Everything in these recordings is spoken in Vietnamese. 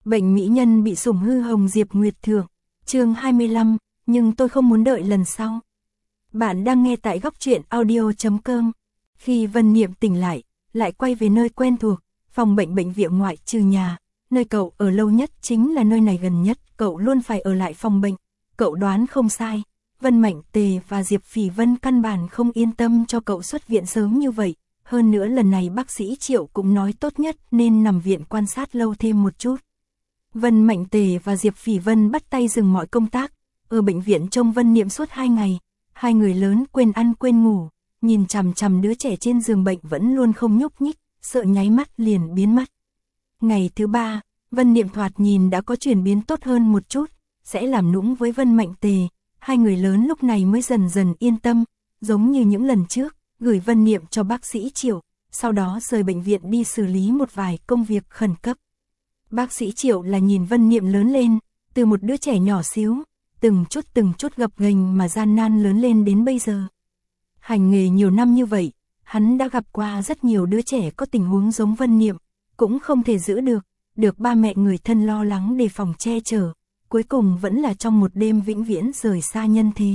Bệnh mỹ nhân bị sủng hư hồng Diệp Nguyệt thưởng. Chương 25, nhưng tôi không muốn đợi lần sau. Bạn đang nghe tại góc truyện audio.com. Khi Vân Niệm tỉnh lại quay về nơi quen thuộc, phòng bệnh viện ngoại trừ nhà, nơi cậu ở lâu nhất chính là nơi này gần nhất, cậu luôn phải ở lại phòng bệnh. Cậu đoán không sai, Vân Mạnh Tề và Diệp Phỉ Vân căn bản không yên tâm cho cậu xuất viện sớm như vậy. Hơn nữa lần này bác sĩ Triệu cũng nói tốt nhất nên nằm viện quan sát lâu thêm một chút. Vân Mạnh Tề và Diệp Phỉ Vân bắt tay dừng mọi công tác, ở bệnh viện trông Vân Niệm suốt 2 ngày. Hai người lớn quên ăn quên ngủ, nhìn chằm chằm đứa trẻ trên giường bệnh vẫn luôn không nhúc nhích, sợ nháy mắt liền biến mất. Ngày thứ 3, Vân Niệm thoạt nhìn đã có chuyển biến tốt hơn một chút, sẽ làm nũng với Vân Mạnh Tề. Hai người lớn lúc này mới dần dần yên tâm, giống như những lần trước, gửi Vân Niệm cho bác sĩ Triệu, sau đó rời bệnh viện đi xử lý một vài công việc khẩn cấp. Bác sĩ Triệu là nhìn Vân Niệm lớn lên, từ một đứa trẻ nhỏ xíu, từng chút gập ghềnh mà gian nan lớn lên đến bây giờ. Hành nghề nhiều năm như vậy, hắn đã gặp qua rất nhiều đứa trẻ có tình huống giống Vân Niệm, cũng không thể giữ được ba mẹ người thân lo lắng đề phòng che chở, cuối cùng vẫn là trong một đêm vĩnh viễn rời xa nhân thế.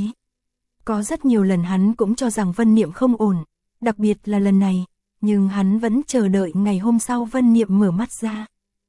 Có rất nhiều lần hắn cũng cho rằng Vân Niệm không ổn, đặc biệt là lần này, nhưng hắn vẫn chờ đợi ngày hôm sau Vân Niệm mở mắt ra.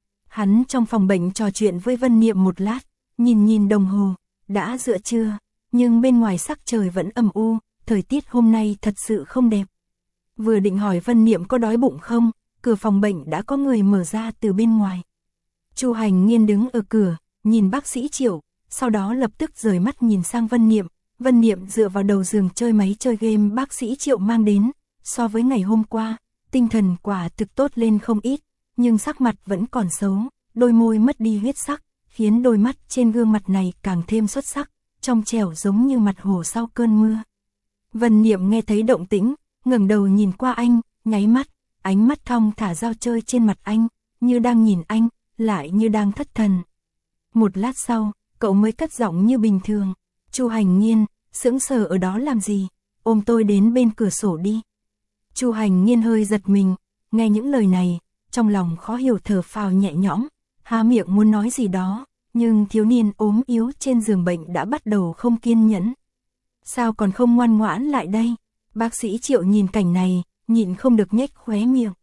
Hắn trong phòng bệnh trò chuyện với Vân Niệm một lát, nhìn đồng hồ, đã giữa trưa, nhưng bên ngoài sắc trời vẫn âm u, thời tiết hôm nay thật sự không đẹp. Vừa định hỏi Vân Niệm có đói bụng không, cửa phòng bệnh đã có người mở ra từ bên ngoài. Chu Hành Nghiên đứng ở cửa, nhìn bác sĩ Triệu, sau đó lập tức rời mắt nhìn sang Vân Niệm. Vân Niệm dựa vào đầu giường chơi máy chơi game bác sĩ Triệu mang đến, so với ngày hôm qua, tinh thần quả thực tốt lên không ít, nhưng sắc mặt vẫn còn xấu, đôi môi mất đi huyết sắc, khiến đôi mắt trên gương mặt này càng thêm xuất sắc, trong trẻo giống như mặt hồ sau cơn mưa. Vân Niệm nghe thấy động tĩnh, ngẩng đầu nhìn qua anh, nháy mắt, ánh mắt thong thả dao chơi trên mặt anh, như đang nhìn anh, lại như đang thất thần. Một lát sau, cậu mới cất giọng như bình thường. Chu Hành Nghiên, sững sờ ở đó làm gì, ôm tôi đến bên cửa sổ đi. Chu Hành Nghiên hơi giật mình, nghe những lời này, trong lòng khó hiểu thở phào nhẹ nhõm, há miệng muốn nói gì đó, nhưng thiếu niên ốm yếu trên giường bệnh đã bắt đầu không kiên nhẫn. Sao còn không ngoan ngoãn lại đây? Bác sĩ Triệu nhìn cảnh này, nhịn không được nhếch khóe miệng.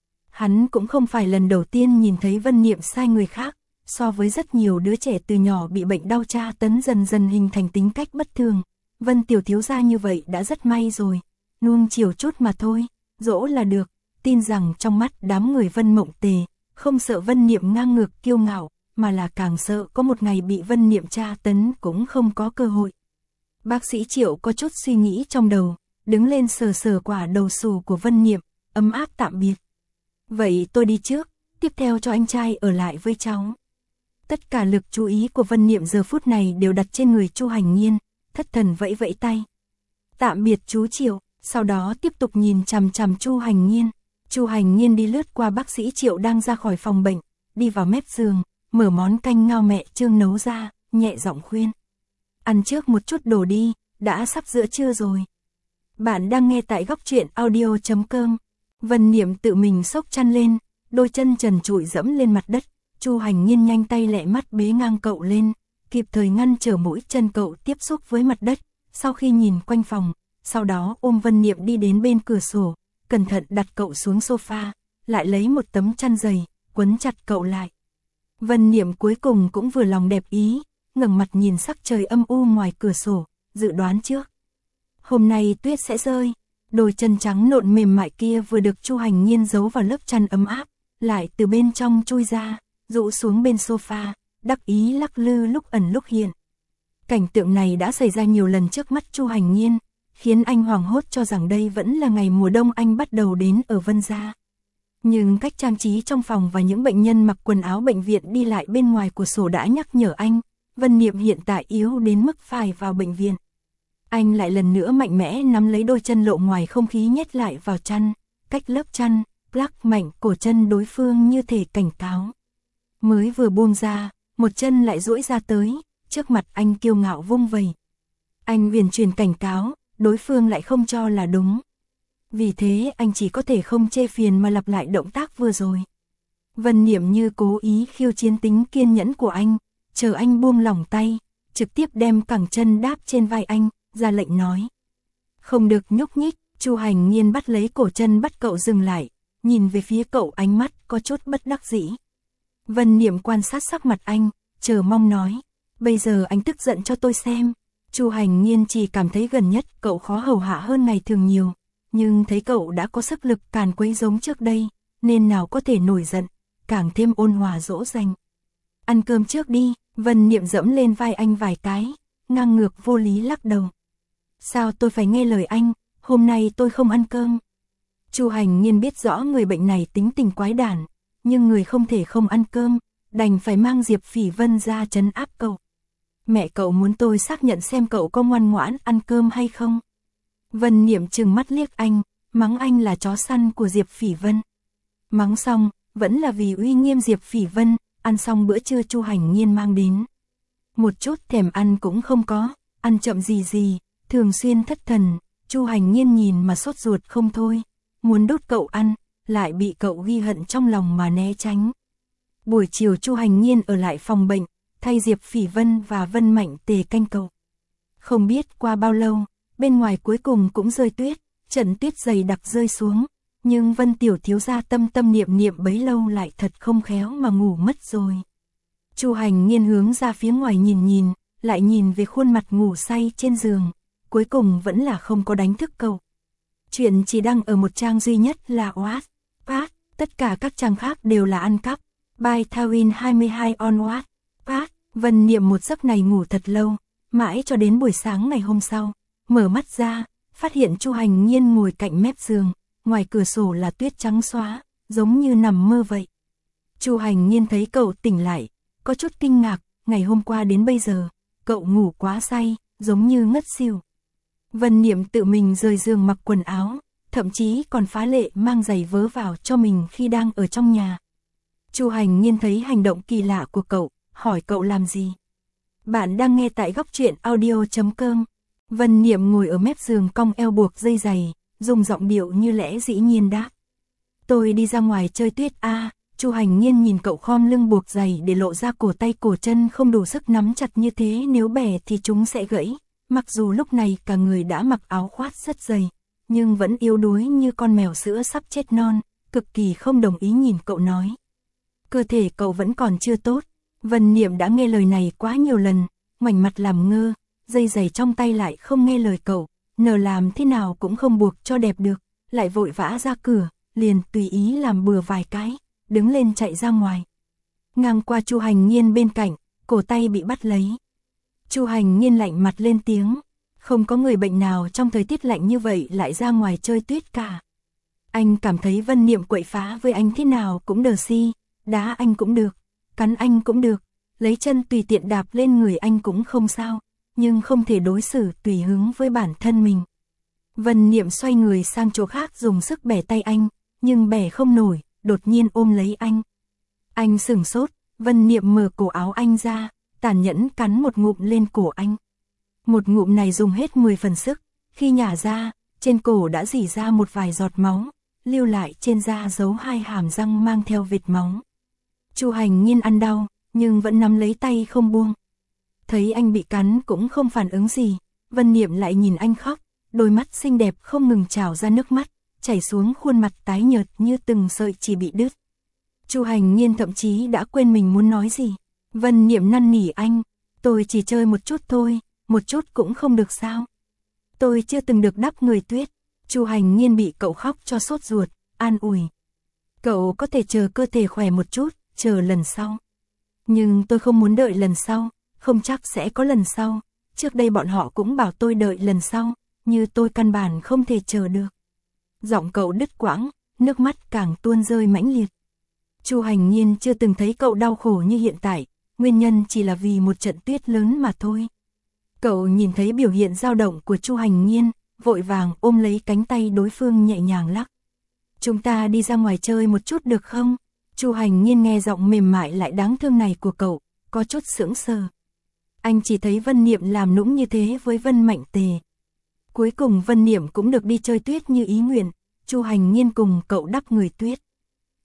Hắn cũng không phải lần đầu tiên nhìn thấy Vân Niệm sai người khác, so với rất nhiều đứa trẻ từ nhỏ bị bệnh đau tra tấn dần dần hình thành tính cách bất thường. Vân tiểu thiếu gia như vậy đã rất may rồi, nuông chiều chút mà thôi, dỗ là được. Tin rằng trong mắt đám người Vân Mộng Tề, không sợ Vân Niệm ngang ngược kiêu ngạo, mà là càng sợ có một ngày bị Vân Niệm tra tấn cũng không có cơ hội. Bác sĩ Triệu có chút suy nghĩ trong đầu, đứng lên sờ quả đầu xù của Vân Niệm, ấm áp tạm biệt. Vậy tôi đi trước, tiếp theo cho anh trai ở lại với cháu. Tất cả lực chú ý của Vân Niệm giờ phút này đều đặt trên người Chu Hành Nghiên, thất thần vẫy vẫy tay. Tạm biệt chú Triệu, sau đó tiếp tục nhìn chằm chằm Chu Hành Nghiên. Chu Hành Nghiên đi lướt qua bác sĩ Triệu đang ra khỏi phòng bệnh, đi vào mép giường, mở món canh ngao mẹ Trương nấu ra, nhẹ giọng khuyên. Ăn trước một chút đồ đi, đã sắp giữa trưa rồi. Bạn đang nghe tại góc truyện audio.com. Vân Niệm tự mình xốc chăn lên, đôi chân trần trụi dẫm lên mặt đất. Chu Hành Nghiên nhanh tay lẹ mắt bế ngang cậu lên, kịp thời ngăn trở mũi chân cậu tiếp xúc với mặt đất. Sau khi nhìn quanh phòng, sau đó ôm Vân Niệm đi đến bên cửa sổ, cẩn thận đặt cậu xuống sofa, lại lấy một tấm chăn dày, quấn chặt cậu lại. Vân Niệm cuối cùng cũng vừa lòng đẹp ý, ngẩng mặt nhìn sắc trời âm u ngoài cửa sổ, dự đoán trước. Hôm nay tuyết sẽ rơi, đôi chân trắng nộn mềm mại kia vừa được Chu Hành Nghiên giấu vào lớp chăn ấm áp, lại từ bên trong chui ra, rũ xuống bên sofa, đắc ý lắc lư lúc ẩn lúc hiện. Cảnh tượng này đã xảy ra nhiều lần trước mắt Chu Hành Nghiên, khiến anh hoảng hốt cho rằng đây vẫn là ngày mùa đông anh bắt đầu đến ở Vân gia. Nhưng cách trang trí trong phòng và những bệnh nhân mặc quần áo bệnh viện đi lại bên ngoài của sổ đã nhắc nhở anh, Vân Niệm hiện tại yếu đến mức phải vào bệnh viện. Anh lại lần nữa mạnh mẽ nắm lấy đôi chân lộ ngoài không khí nhét lại vào chăn, cách lớp chăn, lắc mạnh cổ chân đối phương như thể cảnh cáo. Mới vừa buông ra, một chân lại duỗi ra tới, trước mặt anh kiêu ngạo vung vẩy. Anh uyển chuyển cảnh cáo, đối phương lại không cho là đúng. Vì thế anh chỉ có thể không chê phiền mà lặp lại động tác vừa rồi. Vân Niệm như cố ý khiêu chiến tính kiên nhẫn của anh, chờ anh buông lỏng tay, trực tiếp đem cẳng chân đáp trên vai anh, ra lệnh nói. Không được nhúc nhích. Chu Hành Nhiên bắt lấy cổ chân bắt cậu dừng lại, nhìn về phía cậu ánh mắt có chút bất đắc dĩ. Vân Niệm quan sát sắc mặt anh, chờ mong nói, bây giờ anh tức giận cho tôi xem. Chu Hành Nhiên chỉ cảm thấy gần nhất cậu khó hầu hạ hơn ngày thường nhiều, nhưng thấy cậu đã có sức lực càn quấy giống trước đây, nên nào có thể nổi giận, càng thêm ôn hòa dỗ dành. Ăn cơm trước đi. Vân Niệm dẫm lên vai anh vài cái, ngang ngược vô lý lắc đầu. Sao tôi phải nghe lời anh, hôm nay tôi không ăn cơm. Chu Hành Nhiên biết rõ người bệnh này tính tình quái đản, nhưng người không thể không ăn cơm, đành phải mang Diệp Phỉ Vân ra trấn áp cậu. Mẹ cậu muốn tôi xác nhận xem cậu có ngoan ngoãn ăn cơm hay không. Vân Niệm trừng mắt liếc anh, mắng anh là chó săn của Diệp Phỉ Vân. Mắng xong, vẫn là vì uy nghiêm Diệp Phỉ Vân, ăn xong bữa trưa Chu Hành Nhiên mang đến. Một chút thèm ăn cũng không có, ăn chậm gì, thường xuyên thất thần. Chu Hành Nhiên nhìn mà sốt ruột không thôi, muốn đút cậu ăn, lại bị cậu ghi hận trong lòng mà né tránh. Buổi chiều Chu Hành Nhiên ở lại phòng bệnh, thay Diệp Phỉ Vân và Vân Mạnh Tề canh cậu. Không biết qua bao lâu, bên ngoài cuối cùng cũng rơi tuyết, trận tuyết dày đặc rơi xuống, nhưng Vân tiểu thiếu gia tâm tâm niệm niệm bấy lâu lại thật không khéo mà ngủ mất rồi. Chu Hành Nhiên hướng ra phía ngoài nhìn, lại nhìn về khuôn mặt ngủ say trên giường, cuối cùng vẫn là không có đánh thức cậu. Chuyện chỉ đăng ở một trang duy nhất là Wattpad, tất cả các trang khác đều là ăn cắp. By Thawin 22 on Wattpad. Vân Niệm một giấc này ngủ thật lâu, mãi cho đến buổi sáng ngày hôm sau, mở mắt ra, phát hiện Chu Hành Nhiên ngồi cạnh mép giường, ngoài cửa sổ là tuyết trắng xóa, giống như nằm mơ vậy. Chu Hành Nhiên thấy cậu tỉnh lại, có chút kinh ngạc, ngày hôm qua đến bây giờ, cậu ngủ quá say, giống như ngất xỉu. Vân Niệm tự mình rời giường mặc quần áo, thậm chí còn phá lệ mang giày vớ vào cho mình khi đang ở trong nhà. Chu Hành Nhiên thấy hành động kỳ lạ của cậu, hỏi cậu làm gì. Bạn đang nghe tại góc truyện audio.com. Vân Niệm ngồi ở mép giường cong eo buộc dây giày, dùng giọng điệu như lẽ dĩ nhiên đáp. Tôi đi ra ngoài chơi tuyết a. Chu Hành Nhiên nhìn cậu khom lưng buộc giày để lộ ra cổ tay cổ chân không đủ sức nắm chặt như thế, nếu bẻ thì chúng sẽ gãy. Mặc dù lúc này cả người đã mặc áo khoác rất dày, nhưng vẫn yếu đuối như con mèo sữa sắp chết non, cực kỳ không đồng ý nhìn cậu nói. Cơ thể cậu vẫn còn chưa tốt. Vân Niệm đã nghe lời này quá nhiều lần, ngoảnh mặt làm ngơ, dây giày trong tay lại không nghe lời cậu, nờ làm thế nào cũng không buộc cho đẹp được, lại vội vã ra cửa, liền tùy ý làm bừa vài cái, đứng lên chạy ra ngoài. Ngang qua Chu Hành Nhiên bên cạnh, cổ tay bị bắt lấy. Chu Hành Nhiên lạnh mặt lên tiếng, không có người bệnh nào trong thời tiết lạnh như vậy lại ra ngoài chơi tuyết cả. Anh cảm thấy Vân Niệm quậy phá với anh thế nào cũng đờ si, đá anh cũng được, cắn anh cũng được, lấy chân tùy tiện đạp lên người anh cũng không sao, nhưng không thể đối xử tùy hứng với bản thân mình. Vân Niệm xoay người sang chỗ khác dùng sức bẻ tay anh, nhưng bẻ không nổi, đột nhiên ôm lấy anh. Anh sửng sốt, Vân Niệm mở cổ áo anh ra, tàn nhẫn cắn một ngụm lên cổ anh. Một ngụm này dùng hết 10 phần sức, khi nhả ra, trên cổ đã rỉ ra một vài giọt máu, lưu lại trên da dấu 2 hàm răng mang theo vệt máu. Chu Hành Nhiên ăn đau, nhưng vẫn nắm lấy tay không buông. Thấy anh bị cắn cũng không phản ứng gì, Vân Niệm lại nhìn anh khóc, đôi mắt xinh đẹp không ngừng trào ra nước mắt, chảy xuống khuôn mặt tái nhợt như từng sợi chỉ bị đứt. Chu Hành Nhiên thậm chí đã quên mình muốn nói gì. Vân Niệm năn nỉ anh, tôi chỉ chơi một chút thôi, một chút cũng không được sao. Tôi chưa từng được đắp người tuyết. Chu Hành Nhiên bị cậu khóc cho sốt ruột, an ủi. Cậu có thể chờ cơ thể khỏe một chút, chờ lần sau. Nhưng tôi không muốn đợi lần sau, không chắc sẽ có lần sau. Trước đây bọn họ cũng bảo tôi đợi lần sau, như tôi căn bản không thể chờ được. Giọng cậu đứt quãng, nước mắt càng tuôn rơi mãnh liệt. Chu Hành Nhiên chưa từng thấy cậu đau khổ như hiện tại, nguyên nhân chỉ là vì một trận tuyết lớn mà thôi. Cậu nhìn thấy biểu hiện dao động của Chu Hành Nhiên, vội vàng ôm lấy cánh tay đối phương nhẹ nhàng lắc. Chúng ta đi ra ngoài chơi một chút được không? Chu Hành Nhiên nghe giọng mềm mại lại đáng thương này của cậu, có chút sững sờ. Anh chỉ thấy Vân Niệm làm nũng như thế với Vân Mạnh Tề. Cuối cùng Vân Niệm cũng được đi chơi tuyết như ý nguyện, Chu Hành Nhiên cùng cậu đắp người tuyết.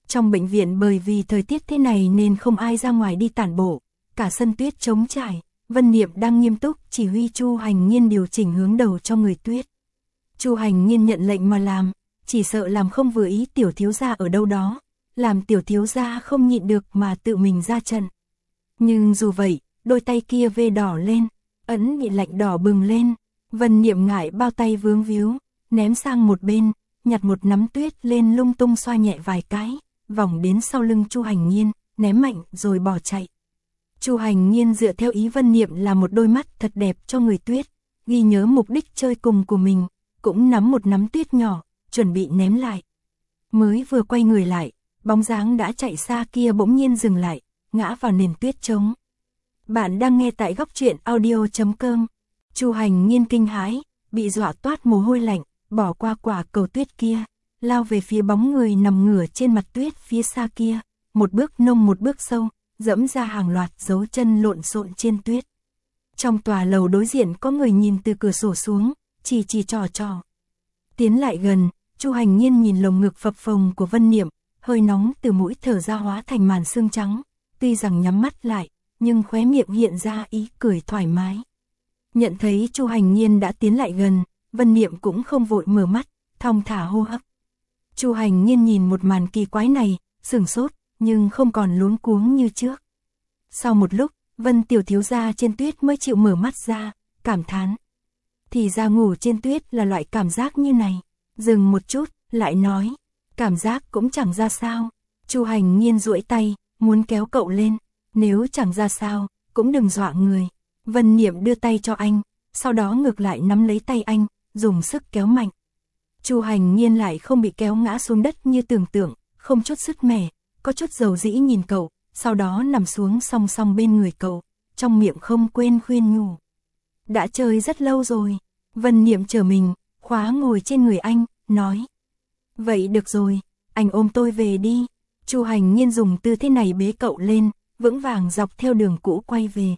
Trong bệnh viện bởi vì thời tiết thế này nên không ai ra ngoài đi tản bộ, cả sân tuyết trống trải, Vân Niệm đang nghiêm túc chỉ huy Chu Hành Nhiên điều chỉnh hướng đầu cho người tuyết. Chu Hành Nhiên nhận lệnh mà làm, chỉ sợ làm không vừa ý tiểu thiếu gia ở đâu đó, làm tiểu thiếu gia không nhịn được mà tự mình ra trận. Nhưng dù vậy, đôi tay kia vê đỏ lên, ấn bị lạnh đỏ bừng lên, Vân Niệm ngại bao tay vướng víu, ném sang một bên, nhặt một nắm tuyết lên lung tung xoa nhẹ vài cái, vòng đến sau lưng Chu Hành Nhiên, ném mạnh rồi bỏ chạy. Chu Hành Nhiên dựa theo ý Vân Niệm là một đôi mắt thật đẹp cho người tuyết, ghi nhớ mục đích chơi cùng của mình, cũng nắm một nắm tuyết nhỏ, chuẩn bị ném lại. Mới vừa quay người lại, bóng dáng đã chạy xa kia bỗng nhiên dừng lại, ngã vào nền tuyết trống. Bạn đang nghe tại góc truyện audio.com. Chu Hành Nhiên kinh hãi, bị dọa toát mồ hôi lạnh, bỏ qua quả cầu tuyết kia, lao về phía bóng người nằm ngửa trên mặt tuyết phía xa kia, một bước nông một bước sâu, dẫm ra hàng loạt dấu chân lộn xộn trên tuyết. Trong tòa lầu đối diện có người nhìn từ cửa sổ xuống, chỉ trò trò. Tiến lại gần, Chu Hành Nhiên nhìn lồng ngực phập phồng của Vân Niệm, hơi nóng từ mũi thở ra hóa thành màn sương trắng, tuy rằng nhắm mắt lại, nhưng khóe miệng hiện ra ý cười thoải mái. Nhận thấy Chu Hành Nhiên đã tiến lại gần, Vân Niệm cũng không vội mở mắt, thong thả hô hấp. Chu Hành Nhiên nhìn một màn kỳ quái này, sửng sốt, nhưng không còn luống cuống như trước. Sau một lúc, Vân tiểu thiếu gia trên tuyết mới chịu mở mắt ra, cảm thán. Thì ra ngủ trên tuyết là loại cảm giác như này. Dừng một chút, lại nói, cảm giác cũng chẳng ra sao. Chu Hành Nhiên duỗi tay, muốn kéo cậu lên, nếu chẳng ra sao, cũng đừng dọa người. Vân Niệm đưa tay cho anh, sau đó ngược lại nắm lấy tay anh, dùng sức kéo mạnh. Chu Hành Nhiên lại không bị kéo ngã xuống đất như tưởng tượng, không chút sứt mẻ, có chút dầu dĩ nhìn cậu, sau đó nằm xuống song song bên người cậu, trong miệng không quên khuyên nhủ. Đã chơi rất lâu rồi. Vân Niệm trở mình, khóa ngồi trên người anh, nói. Vậy được rồi, anh ôm tôi về đi. Chu Hành Nhiên dùng tư thế này bế cậu lên, vững vàng dọc theo đường cũ quay về.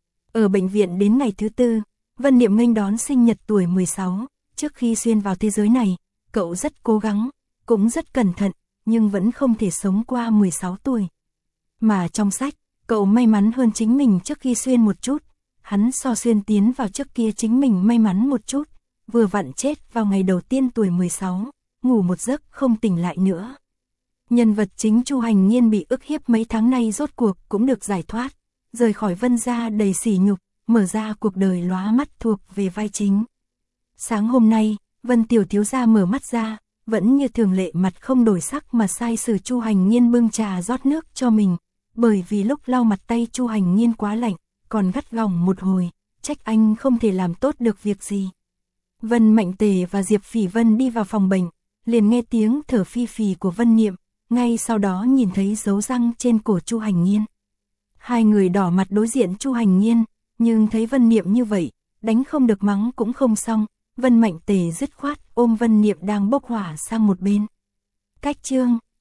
Ở bệnh viện đến ngày thứ 4, Vân Niệm nghênh đón sinh nhật tuổi 16, trước khi xuyên vào thế giới này, cậu rất cố gắng, cũng rất cẩn thận, nhưng vẫn không thể sống qua 16 tuổi. Mà trong sách, cậu may mắn hơn chính mình trước khi xuyên một chút, hắn so xuyên tiến vào trước kia chính mình may mắn một chút, vừa vặn chết vào ngày đầu tiên tuổi 16, ngủ một giấc không tỉnh lại nữa. Nhân vật chính Chu Hành Nhiên bị ức hiếp mấy tháng nay rốt cuộc cũng được giải thoát, rời khỏi Vân gia đầy sỉ nhục, mở ra cuộc đời lóa mắt thuộc về vai chính. Sáng hôm nay, Vân tiểu thiếu gia mở mắt ra, vẫn như thường lệ mặt không đổi sắc mà sai sử Chu Hành Nhiên bưng trà rót nước cho mình, bởi vì lúc lau mặt tay Chu Hành Nhiên quá lạnh, còn gắt gỏng một hồi, trách anh không thể làm tốt được việc gì. Vân Mạnh Tề và Diệp Phỉ Vân đi vào phòng bệnh, liền nghe tiếng thở phi phì của Vân Niệm, ngay sau đó nhìn thấy dấu răng trên cổ Chu Hành Nhiên. Hai người đỏ mặt đối diện Chu Hành Nhiên, nhưng thấy Vân Niệm như vậy, đánh không được mắng cũng không xong, Vân Mạnh Tề dứt khoát ôm Vân Niệm đang bốc hỏa sang một bên. Cách chương